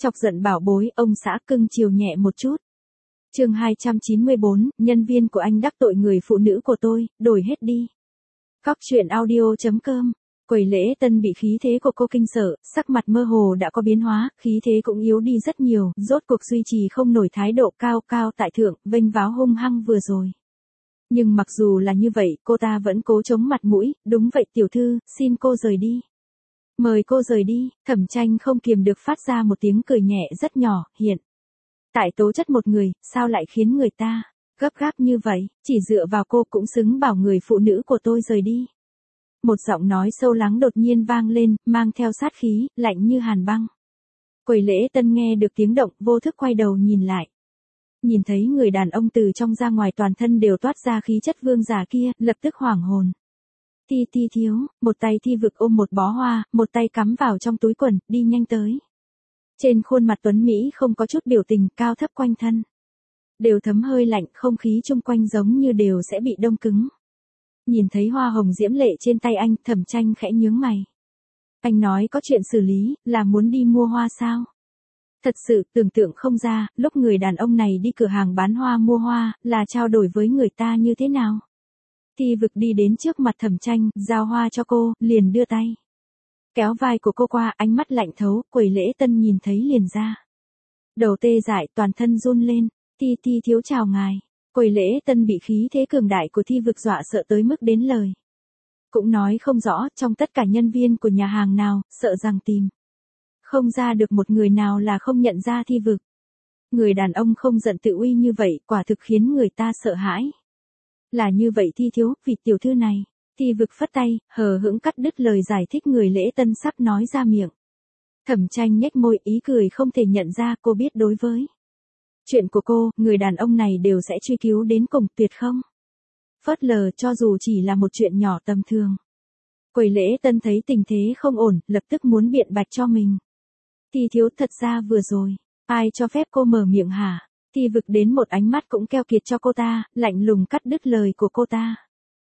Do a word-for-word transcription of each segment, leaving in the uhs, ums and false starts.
Chọc giận bảo bối, ông xã cưng chiều nhẹ một chút. Chương hai trăm chín mươi bốn, nhân viên của anh đắc tội người phụ nữ của tôi, đổi hết đi. Cóc truyện audio chấm com. Quầy lễ tân bị khí thế của cô kinh sợ, sắc mặt mơ hồ đã có biến hóa, khí thế cũng yếu đi rất nhiều, rốt cuộc duy trì không nổi thái độ cao cao tại thượng, vênh váo hung hăng vừa rồi. Nhưng mặc dù là như vậy, cô ta vẫn cố chống mặt mũi, đúng vậy tiểu thư, xin cô rời đi. Mời cô rời đi, Thẩm Tranh không kiềm được phát ra một tiếng cười nhẹ rất nhỏ, hiện. Tại tố chất một người, sao lại khiến người ta gấp gáp như vậy, chỉ dựa vào cô cũng xứng bảo người phụ nữ của tôi rời đi. Một giọng nói sâu lắng đột nhiên vang lên, mang theo sát khí, lạnh như hàn băng. Quầy lễ tân nghe được tiếng động, vô thức quay đầu nhìn lại. Nhìn thấy người đàn ông từ trong ra ngoài toàn thân đều toát ra khí chất vương giả kia, lập tức hoảng hồn. Ti ti thiếu, một tay Thi Vực ôm một bó hoa, một tay cắm vào trong túi quần, đi nhanh tới. Trên khuôn mặt tuấn Mỹ không có chút biểu tình, cao thấp quanh thân. Đều thấm hơi lạnh, không khí chung quanh giống như đều sẽ bị đông cứng. Nhìn thấy hoa hồng diễm lệ trên tay anh, Thẩm Tranh khẽ nhướng mày. Anh nói có chuyện xử lý, là muốn đi mua hoa sao? Thật sự tưởng tượng không ra, lúc người đàn ông này đi cửa hàng bán hoa mua hoa, là trao đổi với người ta như thế nào? Thi Vực đi đến trước mặt Thẩm Tranh, giao hoa cho cô, liền đưa tay. Kéo vai của cô qua, ánh mắt lạnh thấu, quầy lễ tân nhìn thấy liền ra. Đầu tê dại, toàn thân run lên, Ti Ti thiếu chào ngài. Quầy lễ tân bị khí thế cường đại của Thi Vực dọa sợ tới mức đến lời. Cũng nói không rõ, trong tất cả nhân viên của nhà hàng nào, sợ rằng tìm. Không ra được một người nào là không nhận ra Thi Vực. Người đàn ông không giận tự uy như vậy, quả thực khiến người ta sợ hãi. Là như vậy Thi thiếu, vị tiểu thư này. Thi Vực phất tay, hờ hững cắt đứt lời giải thích người lễ tân sắp nói ra miệng. Thẩm Tranh nhếch môi, ý cười không thể nhận ra, cô biết đối với chuyện của cô, người đàn ông này đều sẽ truy cứu đến cùng, tuyệt không phớt lờ cho dù chỉ là một chuyện nhỏ tầm thường. Quầy lễ tân thấy tình thế không ổn, lập tức muốn biện bạch cho mình. Thi thiếu, thật ra vừa rồi, ai cho phép cô mở miệng hả? Thi Vực đến một ánh mắt cũng keo kiệt cho cô ta, lạnh lùng cắt đứt lời của cô ta.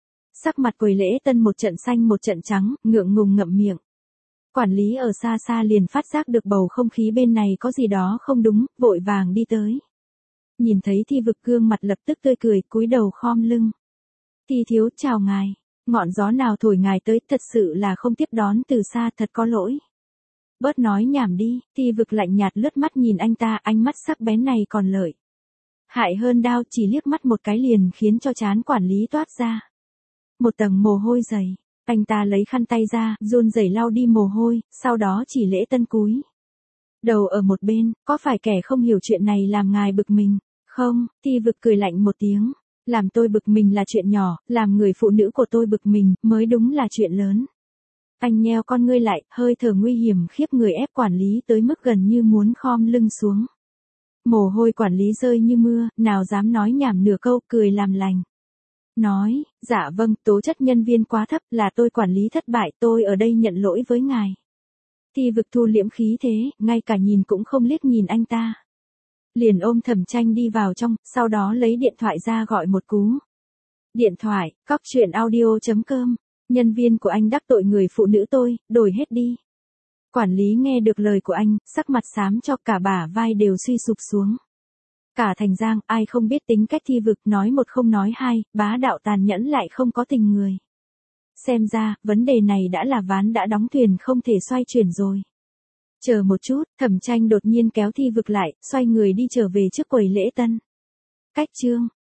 Sắc mặt quầy lễ tân một trận xanh một trận trắng, ngượng ngùng ngậm miệng. Quản lý ở xa xa liền phát giác được bầu không khí bên này có gì đó không đúng, vội vàng đi tới. Nhìn thấy Thi Vực gương mặt lập tức tươi cười, cúi đầu khom lưng. Thi thiếu, chào ngài. Ngọn gió nào thổi ngài tới, thật sự là không tiếp đón từ xa, thật có lỗi. Bớt nói nhảm đi, Thi Vực lạnh nhạt lướt mắt nhìn anh ta, ánh mắt sắc bén này còn lợi hại hơn đao, chỉ liếc mắt một cái liền khiến cho trán quản lý toát ra một tầng mồ hôi dày. Anh ta lấy khăn tay ra, run rẩy lau đi mồ hôi, sau đó chỉ lễ tân cúi đầu ở một bên, có phải kẻ không hiểu chuyện này làm ngài bực mình? Không, Thi Vực cười lạnh một tiếng, làm tôi bực mình là chuyện nhỏ, làm người phụ nữ của tôi bực mình mới đúng là chuyện lớn. Anh nheo con ngươi lại, hơi thở nguy hiểm khiếp người ép quản lý tới mức gần như muốn khom lưng xuống. Mồ hôi quản lý rơi như mưa, nào dám nói nhảm nửa câu, cười làm lành. Nói, dạ vâng, tố chất nhân viên quá thấp, là tôi quản lý thất bại, tôi ở đây nhận lỗi với ngài. Thi Vực thu liễm khí thế, ngay cả nhìn cũng không liếc nhìn anh ta. Liền ôm Thẩm Tranh đi vào trong, sau đó lấy điện thoại ra gọi một cú. Điện thoại, cóc truyện audio chấm com, nhân viên của anh đắc tội người phụ nữ tôi, đổi hết đi. Quản lý nghe được lời của anh, sắc mặt xám cho, cả bả vai đều suy sụp xuống. Cả thành Giang, ai không biết tính cách Thi Vực, nói một không nói hai, bá đạo tàn nhẫn lại không có tình người. Xem ra, vấn đề này đã là ván đã đóng thuyền không thể xoay chuyển rồi. Chờ một chút, Thẩm Tranh đột nhiên kéo Thi Vực lại, xoay người đi trở về trước quầy lễ tân. Cách chương